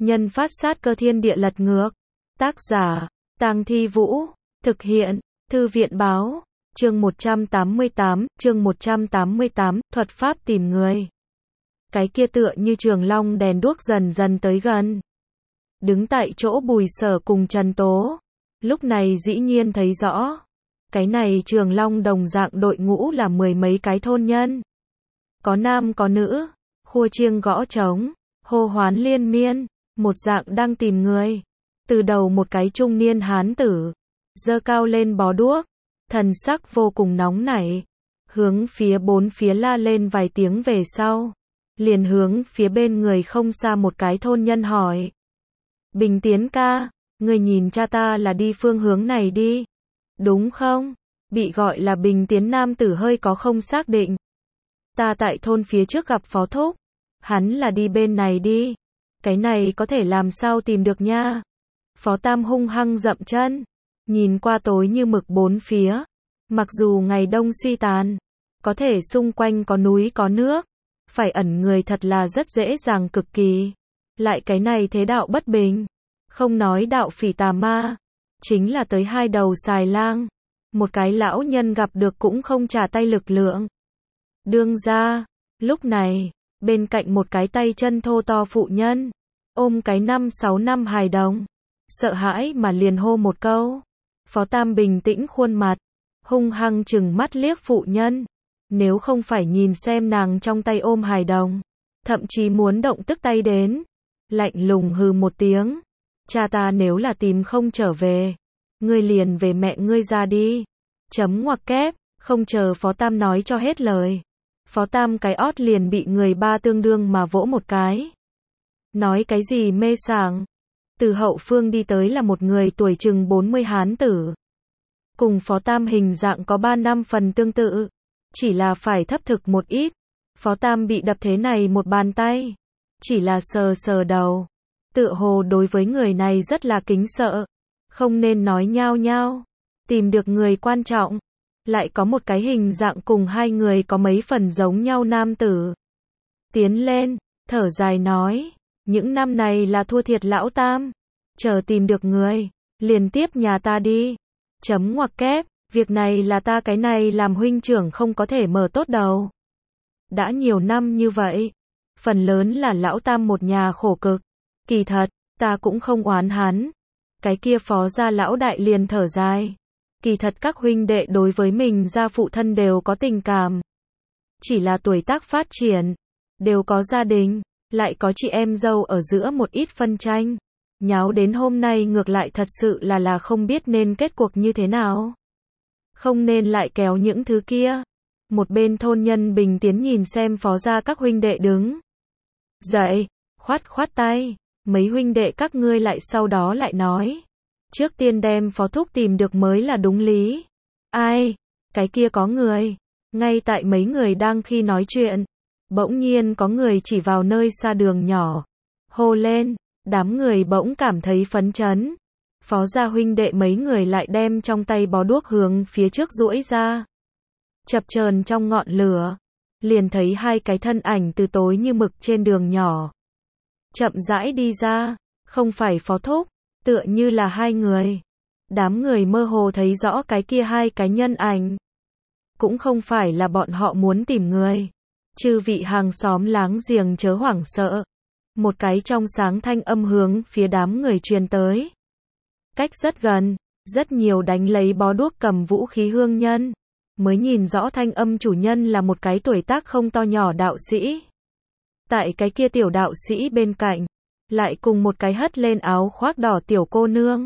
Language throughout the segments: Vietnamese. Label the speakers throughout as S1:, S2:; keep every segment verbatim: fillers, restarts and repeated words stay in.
S1: nhân phát sát cơ thiên địa lật ngược. Tác giả, Tang Thi Vũ. Thực hiện, Thư viện Báo. Chương một trăm tám mươi tám, chương một trăm tám mươi tám, thuật pháp tìm người. Cái kia tựa như trường long đèn đuốc dần dần tới gần. Đứng tại chỗ Bùi Sở cùng Trần Tố. Lúc này dĩ nhiên thấy rõ. Cái này trường long đồng dạng đội ngũ là mười mấy cái thôn nhân. Có nam có nữ, khua chiêng gõ trống, hô hoán liên miên, một dạng đang tìm người. Từ đầu một cái trung niên hán tử, giơ cao lên bó đuốc, thần sắc vô cùng nóng nảy, hướng phía bốn phía la lên vài tiếng về sau, liền hướng phía bên người không xa một cái thôn nhân hỏi. Bình Tiến ca, người nhìn cha ta là đi phương hướng này đi, đúng không? Bị gọi là Bình Tiến nam tử hơi có không xác định. Ta tại thôn phía trước gặp Phó Thúc, hắn là đi bên này đi, cái này có thể làm sao tìm được nha. Phó Tam hung hăng dậm chân, nhìn qua tối như mực bốn phía, mặc dù ngày đông suy tàn, có thể xung quanh có núi có nước, phải ẩn người thật là rất dễ dàng cực kỳ. Lại cái này thế đạo bất bình, không nói đạo phỉ tà ma, chính là tới hai đầu xài lang, một cái lão nhân gặp được cũng không trả tay lực lượng. Đương ra, lúc này, bên cạnh một cái tay chân thô to phụ nhân, ôm cái năm sáu năm hài đồng, sợ hãi mà liền hô một câu. Phó Tam bình tĩnh khuôn mặt, hung hăng chừng mắt liếc phụ nhân, nếu không phải nhìn xem nàng trong tay ôm hài đồng, thậm chí muốn động tức tay đến, lạnh lùng hừ một tiếng, cha ta nếu là tìm không trở về, ngươi liền về mẹ ngươi ra đi. Chấm ngoặc kép, không chờ Phó Tam nói cho hết lời, Phó Tam cái ót liền bị người ba tương đương mà vỗ một cái. Nói cái gì mê sảng? Từ hậu phương đi tới là một người tuổi chừng bốn mươi hán tử. Cùng Phó Tam hình dạng có ba năm phần tương tự, chỉ là phải thấp thực một ít. Phó Tam bị đập thế này một bàn tay, chỉ là sờ sờ đầu, tựa hồ đối với người này rất là kính sợ, không nên nói nhao nhao, tìm được người quan trọng. Lại có một cái hình dạng cùng hai người có mấy phần giống nhau nam tử tiến lên, thở dài nói, những năm này là thua thiệt lão Tam, chờ tìm được người, liền tiếp nhà ta đi. Chấm ngoặc kép, việc này là ta cái này làm huynh trưởng không có thể mở tốt đầu. Đã nhiều năm như vậy, phần lớn là lão Tam một nhà khổ cực, kỳ thật, ta cũng không oán hắn. Cái kia Phó gia lão đại liền thở dài, kỳ thật các huynh đệ đối với mình gia phụ thân đều có tình cảm, chỉ là tuổi tác phát triển, đều có gia đình, lại có chị em dâu ở giữa một ít phân tranh, nháo đến hôm nay ngược lại thật sự là là không biết nên kết cuộc như thế nào. Không nên lại kéo những thứ kia. Một bên thôn nhân Bình Tiến nhìn xem Phó gia các huynh đệ đứng dậy, khoát khoát tay, mấy huynh đệ các ngươi lại sau đó lại nói, trước tiên đem Phó Thúc tìm được mới là đúng lý. Ai? Cái kia có người. Ngay tại mấy người đang khi nói chuyện, bỗng nhiên có người chỉ vào nơi xa đường nhỏ, hô lên, đám người bỗng cảm thấy phấn chấn. Phó gia huynh đệ mấy người lại đem trong tay bó đuốc hướng phía trước duỗi ra. Chập chờn trong ngọn lửa, liền thấy hai cái thân ảnh từ tối như mực trên đường nhỏ chậm rãi đi ra, không phải Phó Thúc, tựa như là hai người. Đám người mơ hồ thấy rõ cái kia hai cái nhân ảnh, cũng không phải là bọn họ muốn tìm người. Chư vị hàng xóm láng giềng chớ hoảng sợ. Một cái trong sáng thanh âm hướng phía đám người truyền tới. Cách rất gần, rất nhiều đánh lấy bó đuốc cầm vũ khí hương nhân, mới nhìn rõ thanh âm chủ nhân là một cái tuổi tác không to nhỏ đạo sĩ. Tại cái kia tiểu đạo sĩ bên cạnh, lại cùng một cái hất lên áo khoác đỏ tiểu cô nương.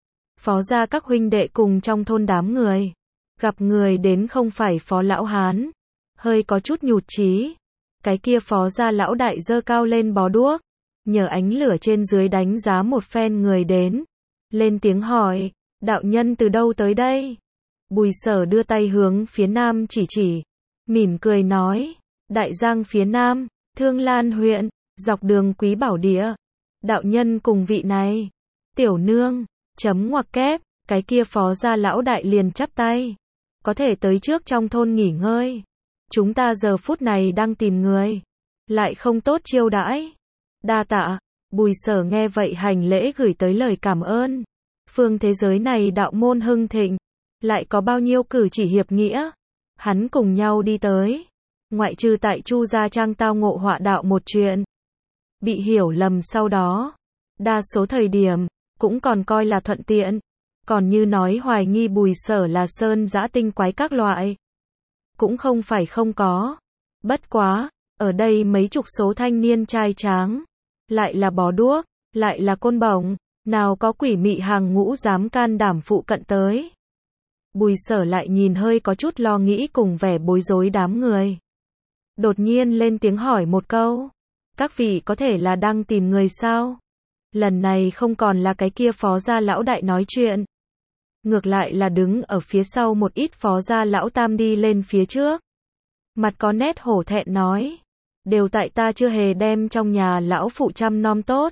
S1: Phó gia các huynh đệ cùng trong thôn đám người, gặp người đến không phải Phó lão hán, hơi có chút nhụt chí. Cái kia Phó gia lão đại giơ cao lên bó đuốc, nhờ ánh lửa trên dưới đánh giá một phen người đến, lên tiếng hỏi, đạo nhân từ đâu tới đây? Bùi Sở đưa tay hướng phía nam chỉ chỉ, mỉm cười nói, Đại Giang phía nam, Thương Lan huyện, dọc đường Quý Bảo Địa. Đạo nhân cùng vị này, tiểu nương, chấm ngoặc kép, cái kia Phó gia lão đại liền chắp tay, có thể tới trước trong thôn nghỉ ngơi. Chúng ta giờ phút này đang tìm người, lại không tốt chiêu đãi. Đa tạ, Bùi Sở nghe vậy hành lễ gửi tới lời cảm ơn. Phương thế giới này đạo môn hưng thịnh, lại có bao nhiêu cử chỉ hiệp nghĩa. Hắn cùng nhau đi tới. Ngoại trừ tại Chu Gia Trang tao ngộ họa đạo một chuyện, bị hiểu lầm sau đó. Đa số thời điểm, cũng còn coi là thuận tiện. Còn như nói hoài nghi Bùi Sở là sơn dã tinh quái các loại, cũng không phải không có. Bất quá, ở đây mấy chục số thanh niên trai tráng, lại là bó đuốc, lại là côn bổng, nào có quỷ mị hàng ngũ dám can đảm phụ cận tới. Bùi Sở lại nhìn hơi có chút lo nghĩ cùng vẻ bối rối đám người. Đột nhiên lên tiếng hỏi một câu. Các vị có thể là đang tìm người sao? Lần này không còn là cái kia phó gia lão đại nói chuyện. Ngược lại là đứng ở phía sau một ít phó gia lão tam đi lên phía trước. Mặt có nét hổ thẹn nói. Đều tại ta chưa hề đem trong nhà lão phụ chăm nom tốt.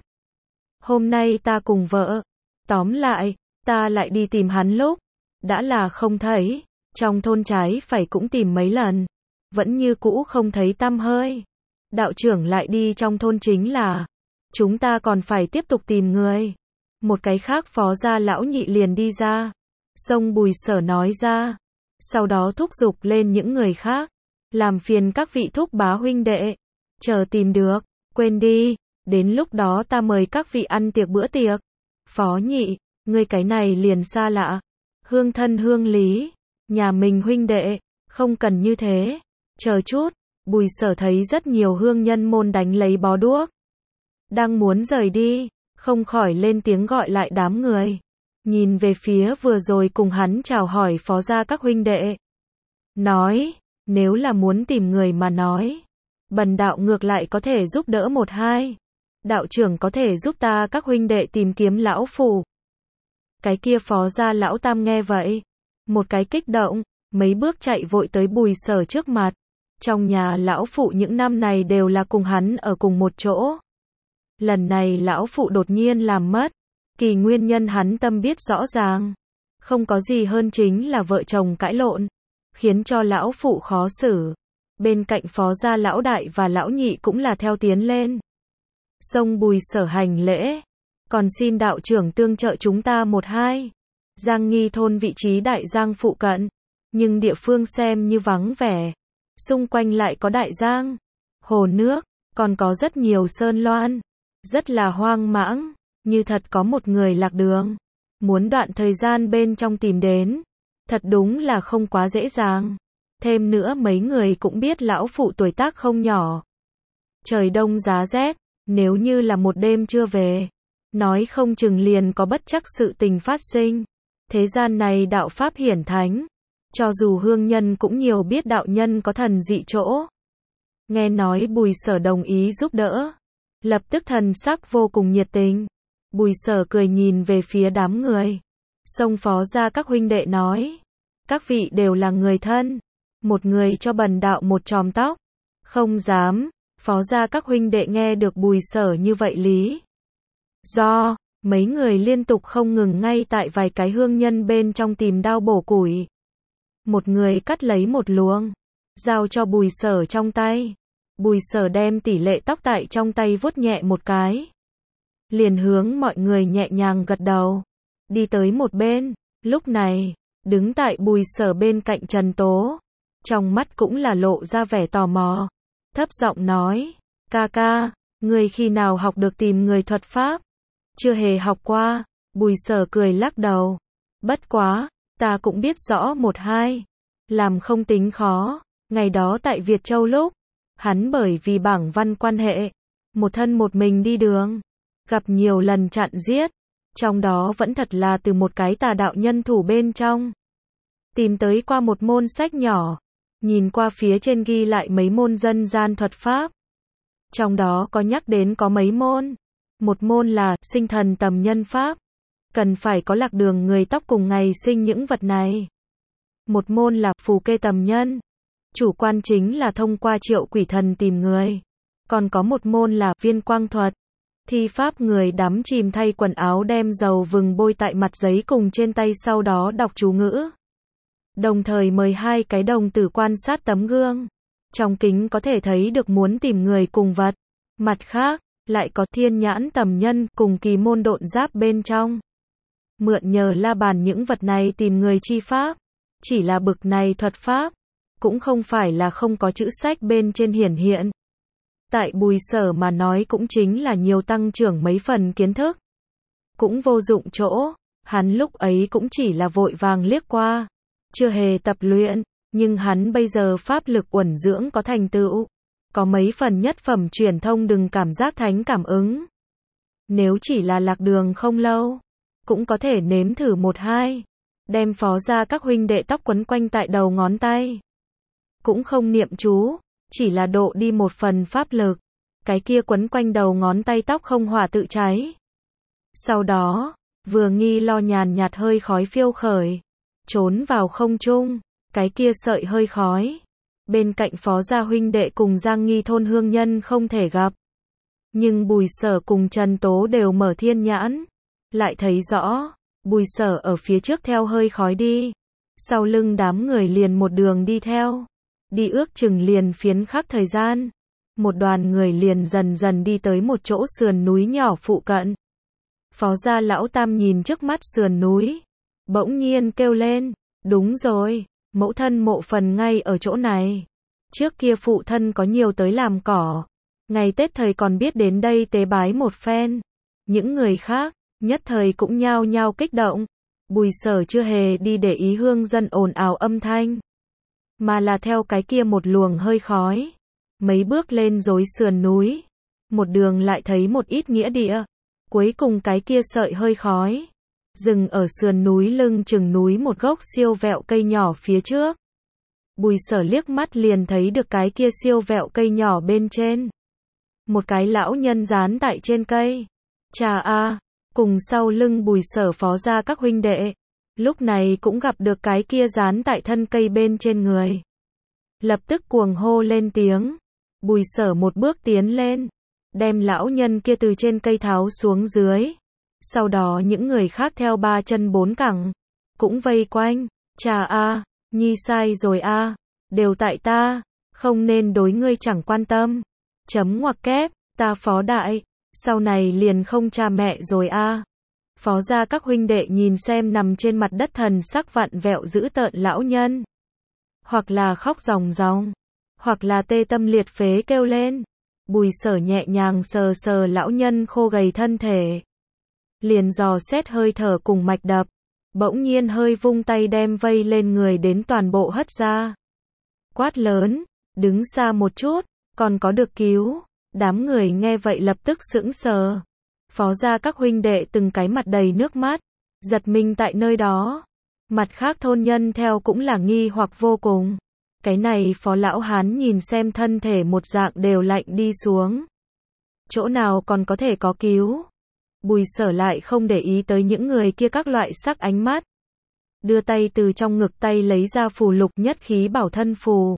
S1: Hôm nay ta cùng vợ. Tóm lại, ta lại đi tìm hắn lúc. Đã là không thấy. Trong thôn trái phải cũng tìm mấy lần. Vẫn như cũ không thấy tăm hơi. Đạo trưởng lại đi trong thôn chính là. Chúng ta còn phải tiếp tục tìm người. Một cái khác phó gia lão nhị liền đi ra. Xông Bùi Sở nói ra. Sau đó thúc giục lên những người khác. Làm phiền các vị thúc bá huynh đệ. Chờ tìm được, quên đi. Đến lúc đó ta mời các vị ăn tiệc bữa tiệc. Phó nhị, ngươi cái này liền xa lạ. Hương thân hương lý. Nhà mình huynh đệ, không cần như thế. Chờ chút, Bùi Sở thấy rất nhiều hương nhân môn đánh lấy bó đuốc. Đang muốn rời đi, không khỏi lên tiếng gọi lại đám người. Nhìn về phía vừa rồi cùng hắn chào hỏi phó gia các huynh đệ. Nói, nếu là muốn tìm người mà nói. Bần đạo ngược lại có thể giúp đỡ một hai. Đạo trưởng có thể giúp ta các huynh đệ tìm kiếm lão phủ. Cái kia phó gia lão tam nghe vậy. Một cái kích động, mấy bước chạy vội tới Bùi Sở trước mặt. Trong nhà lão phụ những năm này đều là cùng hắn ở cùng một chỗ. Lần này lão phụ đột nhiên làm mất. Kỳ nguyên nhân hắn tâm biết rõ ràng. Không có gì hơn chính là vợ chồng cãi lộn. Khiến cho lão phụ khó xử. Bên cạnh phó gia lão đại và lão nhị cũng là theo tiến lên. Xông Bùi Sở hành lễ. Còn xin đạo trưởng tương trợ chúng ta một hai. Giang Nghi thôn vị trí đại giang phụ cận. Nhưng địa phương xem như vắng vẻ. Xung quanh lại có đại giang, hồ nước, còn có rất nhiều sơn loan. Rất là hoang mãng, như thật có một người lạc đường. Muốn đoạn thời gian bên trong tìm đến. Thật đúng là không quá dễ dàng. Thêm nữa mấy người cũng biết lão phụ tuổi tác không nhỏ. Trời đông giá rét, nếu như là một đêm chưa về. Nói không chừng liền có bất trắc sự tình phát sinh. Thế gian này đạo pháp hiển thánh. Cho dù hương nhân cũng nhiều biết đạo nhân có thần dị chỗ. Nghe nói Bùi Sở đồng ý giúp đỡ. Lập tức thần sắc vô cùng nhiệt tình. Bùi Sở cười nhìn về phía đám người. Xông phó gia các huynh đệ nói. Các vị đều là người thân. Một người cho bần đạo một chòm tóc. Không dám. Phó gia các huynh đệ nghe được Bùi Sở như vậy lý. Do, mấy người liên tục không ngừng ngay tại vài cái hương nhân bên trong tìm đao bổ củi. Một người cắt lấy một luồng. Giao cho Bùi Sở trong tay. Bùi Sở đem tỷ lệ tóc tại trong tay vuốt nhẹ một cái. Liền hướng mọi người nhẹ nhàng gật đầu. Đi tới một bên. Lúc này, đứng tại Bùi Sở bên cạnh Trần Tố. Trong mắt cũng là lộ ra vẻ tò mò. Thấp giọng nói. Ca ca, người khi nào học được tìm người thuật pháp? Chưa hề học qua. Bùi Sở cười lắc đầu. Bất quá, ta cũng biết rõ một hai. Làm không tính khó. Ngày đó tại Việt Châu lúc. Hắn bởi vì bảng văn quan hệ. Một thân một mình đi đường. Gặp nhiều lần chặn giết. Trong đó vẫn thật là từ một cái tà đạo nhân thủ bên trong. Tìm tới qua một môn sách nhỏ. Nhìn qua phía trên ghi lại mấy môn dân gian thuật pháp. Trong đó có nhắc đến có mấy môn. Một môn là sinh thần tầm nhân pháp. Cần phải có lạc đường người tóc cùng ngày sinh những vật này. Một môn là phù kê tầm nhân. Chủ quan chính là thông qua triệu quỷ thần tìm người. Còn có một môn là viên quang thuật. Thi pháp người đắm chìm thay quần áo đem dầu vừng bôi tại mặt giấy cùng trên tay sau đó đọc chú ngữ. Đồng thời mời hai cái đồng tử quan sát tấm gương. Trong kính có thể thấy được muốn tìm người cùng vật. Mặt khác, lại có thiên nhãn tầm nhân cùng kỳ môn độn giáp bên trong. Mượn nhờ la bàn những vật này tìm người chi pháp, chỉ là bực này thuật pháp, cũng không phải là không có chữ sách bên trên hiển hiện. Tại Bùi Sở mà nói cũng chính là nhiều tăng trưởng mấy phần kiến thức. Cũng vô dụng chỗ, hắn lúc ấy cũng chỉ là vội vàng liếc qua, chưa hề tập luyện, nhưng hắn bây giờ pháp lực uẩn dưỡng có thành tựu, có mấy phần nhất phẩm truyền thông đừng cảm giác thánh cảm ứng. Nếu chỉ là lạc đường không lâu, cũng có thể nếm thử một hai, đem phó ra các huynh đệ tóc quấn quanh tại đầu ngón tay. Cũng không niệm chú, chỉ là độ đi một phần pháp lực, cái kia quấn quanh đầu ngón tay tóc không hỏa tự cháy. Sau đó, vừa nghi lo nhàn nhạt hơi khói phiêu khởi, trốn vào không trung, cái kia sợi hơi khói. Bên cạnh phó gia huynh đệ cùng Giang Nghi thôn hương nhân không thể gặp. Nhưng Bùi Sở cùng Trần Tố đều mở thiên nhãn, lại thấy rõ, Bùi Sở ở phía trước theo hơi khói đi, sau lưng đám người liền một đường đi theo, đi ước chừng liền phiến khắc thời gian, một đoàn người liền dần dần đi tới một chỗ sườn núi nhỏ phụ cận. Phó gia lão tam nhìn trước mắt sườn núi, bỗng nhiên kêu lên, đúng rồi, mẫu thân mộ phần ngay ở chỗ này. Trước kia phụ thân có nhiều tới làm cỏ, ngày Tết thời còn biết đến đây tế bái một phen. Những người khác, nhất thời cũng nhao nhao kích động. Bùi Sở chưa hề đi để ý hương dân ồn ào âm thanh, mà là theo cái kia một luồng hơi khói. Mấy bước lên dối sườn núi, một đường lại thấy một ít nghĩa địa. Cuối cùng cái kia sợi hơi khói dừng ở sườn núi lưng chừng núi một gốc siêu vẹo cây nhỏ phía trước. Bùi Sở liếc mắt liền thấy được cái kia siêu vẹo cây nhỏ bên trên, một cái lão nhân dán tại trên cây. Chà a, cùng sau lưng Bùi Sở phó ra các huynh đệ, lúc này cũng gặp được cái kia dán tại thân cây bên trên người. Lập tức cuồng hô lên tiếng. Bùi Sở một bước tiến lên, đem lão nhân kia từ trên cây tháo xuống dưới. Sau đó những người khác theo ba chân bốn cẳng, cũng vây quanh. Chà a, nhi sai rồi a, đều tại ta, không nên đối ngươi chẳng quan tâm. Chấm ngoặc kép, ta phó đại, sau này liền không cha mẹ rồi a. Phó gia các huynh đệ nhìn xem nằm trên mặt đất thần sắc vặn vẹo dữ tợn lão nhân, hoặc là khóc ròng ròng, hoặc là tê tâm liệt phế kêu lên. Bùi Sở nhẹ nhàng sờ sờ lão nhân khô gầy thân thể, liền dò xét hơi thở cùng mạch đập, bỗng nhiên hơi vung tay đem vây lên người đến toàn bộ hất ra. Quát lớn, đứng xa một chút, còn có được cứu. Đám người nghe vậy lập tức sững sờ. Phó gia các huynh đệ từng cái mặt đầy nước mắt, giật mình tại nơi đó. Mặt khác thôn nhân theo cũng là nghi hoặc vô cùng. Cái này phó lão hán nhìn xem thân thể một dạng đều lạnh đi xuống. Chỗ nào còn có thể có cứu. Bùi Sở lại không để ý tới những người kia các loại sắc ánh mắt. Đưa tay từ trong ngực tay lấy ra phù lục nhất khí bảo thân phù,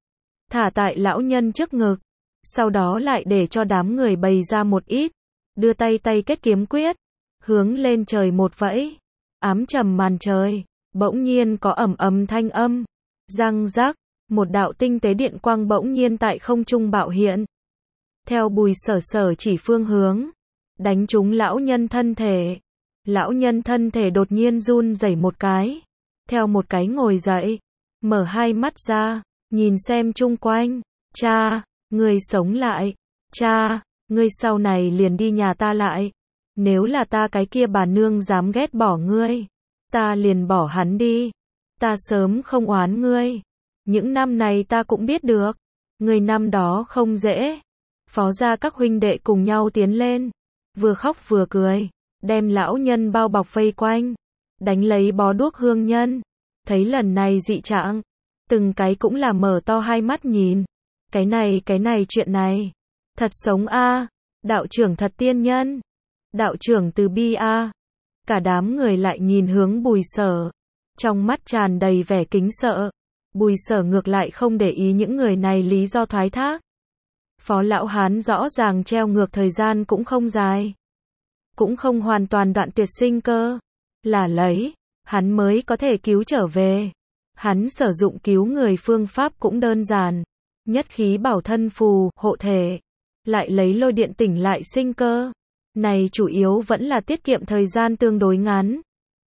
S1: thả tại lão nhân trước ngực. Sau đó lại để cho đám người bày ra một ít. Đưa tay tay kết kiếm quyết, hướng lên trời một vẫy. Ám trầm màn trời, bỗng nhiên có ầm ầm thanh âm. Răng rắc, một đạo tinh tế điện quang bỗng nhiên tại không trung bạo hiện. Theo Bùi Sở sở chỉ phương hướng, đánh trúng lão nhân thân thể. Lão nhân thân thể đột nhiên run rẩy một cái, theo một cái ngồi dậy, mở hai mắt ra, nhìn xem chung quanh. Cha, ngươi sống lại. Cha, ngươi sau này liền đi nhà ta lại. Nếu là ta cái kia bà nương dám ghét bỏ ngươi, ta liền bỏ hắn đi. Ta sớm không oán ngươi. Những năm này ta cũng biết được, ngươi năm đó không dễ. Phó gia các huynh đệ cùng nhau tiến lên, vừa khóc vừa cười, đem lão nhân bao bọc vây quanh, đánh lấy bó đuốc hương nhân. Thấy lần này dị trạng, từng cái cũng là mở to hai mắt nhìn. Cái này cái này chuyện này, thật sống a, đạo trưởng thật tiên nhân, đạo trưởng từ bi a. Cả đám người lại nhìn hướng Bùi Sở, trong mắt tràn đầy vẻ kính sợ. Bùi Sở ngược lại không để ý những người này lý do thoái thác. Phó lão hán rõ ràng treo ngược thời gian cũng không dài, cũng không hoàn toàn đoạn tuyệt sinh cơ, là lấy hắn mới có thể cứu trở về. Hắn sử dụng cứu người phương pháp cũng đơn giản, nhất khí bảo thân phù, hộ thể. lại lấy lôi điện tỉnh lại sinh cơ. Này chủ yếu vẫn là tiết kiệm thời gian tương đối ngắn.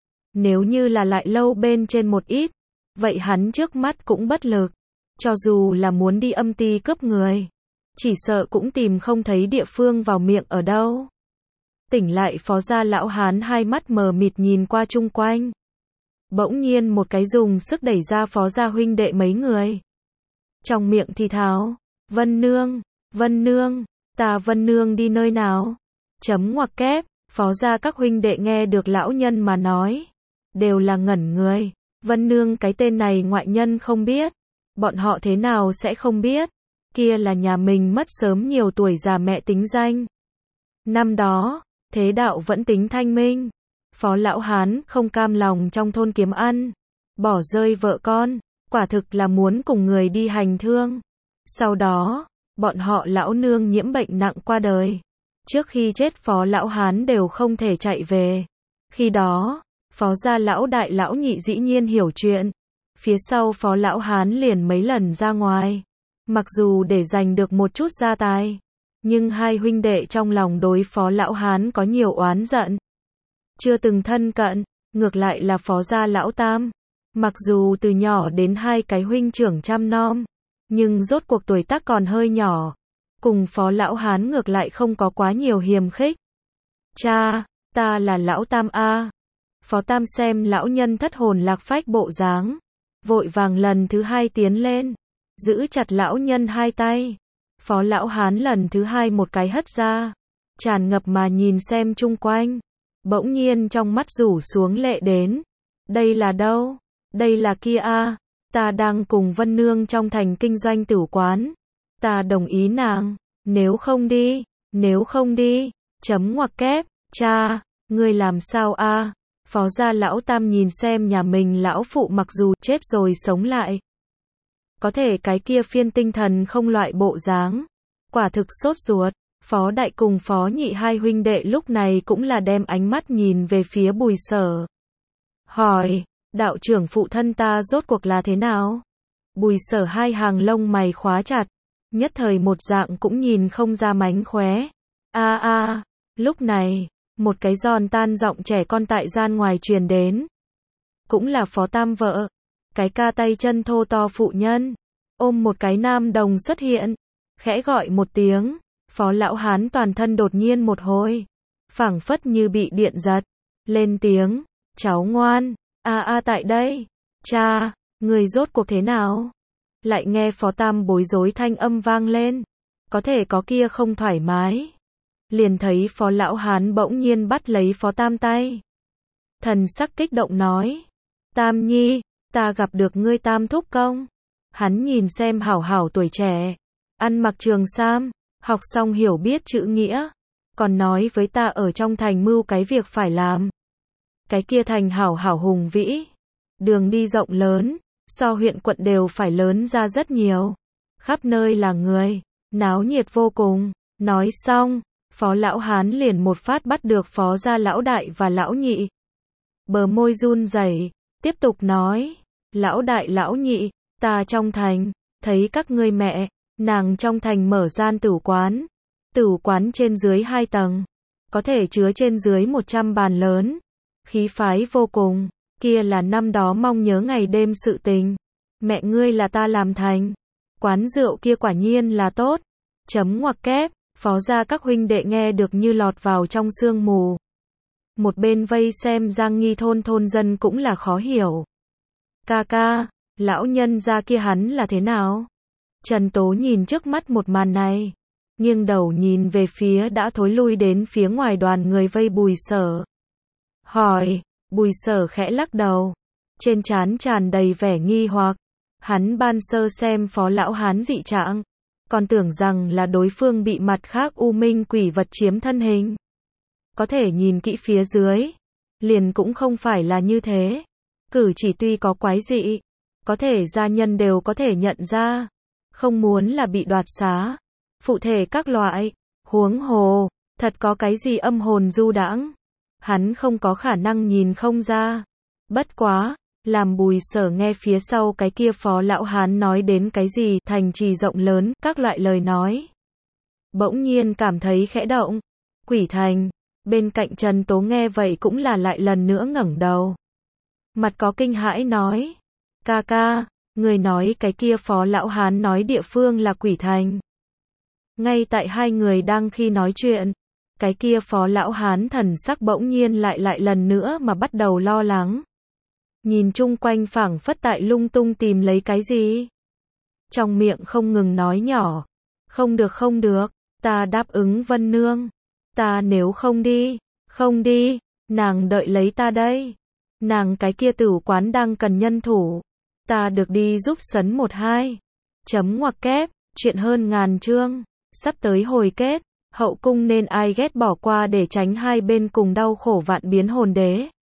S1: Nếu như là lại lâu bên trên một ít, vậy hắn trước mắt cũng bất lực. Cho dù là muốn đi âm ti cướp người, chỉ sợ cũng tìm không thấy địa phương vào miệng ở đâu. Tỉnh lại Phó gia lão hán hai mắt mờ mịt nhìn qua chung quanh. Bỗng nhiên một cái dùng sức đẩy ra Phó gia huynh đệ mấy người. Trong miệng thì thào, Vân Nương, Vân Nương, ta Vân Nương đi nơi nào? Chấm ngoặc kép, Phó gia các huynh đệ nghe được lão nhân mà nói. Đều là ngẩn người, Vân Nương cái tên này ngoại nhân không biết. Bọn họ thế nào sẽ không biết? Kia là nhà mình mất sớm nhiều tuổi già mẹ tính danh. Năm đó, thế đạo vẫn tính thanh minh. Phó lão hán không cam lòng trong thôn kiếm ăn, bỏ rơi vợ con, quả thực là muốn cùng người đi hành thương. Sau đó, bọn họ lão nương nhiễm bệnh nặng qua đời. Trước khi chết Phó lão hán đều không thể chạy về. Khi đó, Phó gia lão đại lão nhị dĩ nhiên hiểu chuyện. Phía sau Phó lão hán liền mấy lần ra ngoài. Mặc dù để giành được một chút gia tài, nhưng hai huynh đệ trong lòng đối Phó lão hán có nhiều oán giận. Chưa từng thân cận, ngược lại là Phó gia lão tam. Mặc dù từ nhỏ đến hai cái huynh trưởng chăm nom, nhưng rốt cuộc tuổi tác còn hơi nhỏ. Cùng Phó lão hán ngược lại không có quá nhiều hiềm khích. Cha, ta là lão tam a. Phó tam xem lão nhân thất hồn lạc phách bộ dáng, vội vàng lần thứ hai tiến lên, giữ chặt lão nhân hai tay. Phó lão hán lần thứ hai một cái hất ra, tràn ngập mà nhìn xem chung quanh. Bỗng nhiên trong mắt rủ xuống lệ đến. Đây là đâu? Đây là kia a. Ta đang cùng Vân Nương trong thành kinh doanh tử quán. Ta đồng ý nàng. Nếu không đi, nếu không đi. Chấm ngoặc kép. Cha, ngươi làm sao a? Phó gia lão tam nhìn xem nhà mình lão phụ mặc dù chết rồi sống lại. Có thể cái kia phiên tinh thần không loại bộ dáng. Quả thực sốt ruột. Phó đại cùng Phó nhị hai huynh đệ lúc này cũng là đem ánh mắt nhìn về phía Bùi Sở. Hỏi, đạo trưởng phụ thân ta rốt cuộc là thế nào? Bùi Sở hai hàng lông mày khóa chặt, nhất thời một dạng cũng nhìn không ra mánh khóe. A a, lúc này, một cái giòn tan giọng trẻ con tại gian ngoài truyền đến. Cũng là Phó tam vợ, cái ca tay chân thô to phụ nhân, ôm một cái nam đồng xuất hiện, khẽ gọi một tiếng. Phó lão hán toàn thân đột nhiên một hồi, phảng phất như bị điện giật, lên tiếng, cháu ngoan, a a tại đây, cha, người rốt cuộc thế nào? Lại nghe Phó tam bối rối thanh âm vang lên, có thể có kia không thoải mái. Liền thấy Phó lão hán bỗng nhiên bắt lấy Phó tam tay. Thần sắc kích động nói, Tam nhi, ta gặp được ngươi tam thúc công. Hắn nhìn xem hảo hảo tuổi trẻ, ăn mặc trường sam, học xong hiểu biết chữ nghĩa, còn nói với ta ở trong thành mưu cái việc phải làm. Cái kia thành hảo hảo hùng vĩ, đường đi rộng lớn, so huyện quận đều phải lớn ra rất nhiều, khắp nơi là người, náo nhiệt vô cùng. Nói xong, Phó lão hán liền một phát bắt được Phó gia lão đại và lão nhị. Bờ môi run rẩy, tiếp tục nói, lão đại lão nhị, ta trong thành, thấy các ngươi mẹ, nàng trong thành mở gian tử quán, tử quán trên dưới hai tầng, có thể chứa trên dưới một trăm bàn lớn, khí phái vô cùng, kia là năm đó mong nhớ ngày đêm sự tình, mẹ ngươi là ta làm thành, quán rượu kia quả nhiên là tốt, chấm ngoặc kép, Phó gia các huynh đệ nghe được như lọt vào trong sương mù. Một bên vây xem Giang Nghi thôn thôn dân cũng là khó hiểu. Ca ca, lão nhân gia kia hắn là thế nào? Trần Tố nhìn trước mắt một màn này, nghiêng đầu nhìn về phía đã thối lui đến phía ngoài đoàn người vây Bùi Sở. Hỏi, Bùi Sở khẽ lắc đầu, trên trán tràn đầy vẻ nghi hoặc. Hắn ban sơ xem Phó lão hán dị trạng, còn tưởng rằng là đối phương bị mặt khác u minh quỷ vật chiếm thân hình. Có thể nhìn kỹ phía dưới, liền cũng không phải là như thế. Cử chỉ tuy có quái dị, có thể gia nhân đều có thể nhận ra. Không muốn là bị đoạt xá, phụ thể các loại, huống hồ, thật có cái gì âm hồn du đãng, hắn không có khả năng nhìn không ra. Bất quá, làm Bùi Sở nghe phía sau cái kia Phó lão hán nói đến cái gì thành trì rộng lớn, các loại lời nói. bỗng nhiên cảm thấy khẽ động. Quỷ thành. Bên cạnh Trần Tố nghe vậy cũng là lại lần nữa ngẩng đầu. Mặt có kinh hãi nói. Ca ca, người nói cái kia Phó lão hán nói địa phương là quỷ thành. Ngay tại hai người đang khi nói chuyện, cái kia Phó lão hán thần sắc bỗng nhiên lại lại lần nữa mà bắt đầu lo lắng. Nhìn chung quanh phảng phất tại lung tung tìm lấy cái gì. Trong miệng không ngừng nói nhỏ. Không được không được, ta đáp ứng Vân Nương. Ta nếu không đi, không đi, nàng đợi lấy ta đây. Nàng cái kia tửu quán đang cần nhân thủ. Ta được đi giúp sấn một hai. Chấm ngoặc kép, chuyện hơn ngàn chương. Sắp tới hồi kết, hậu cung nên ai ghét bỏ qua để tránh hai bên cùng đau khổ vạn biến hồn đế.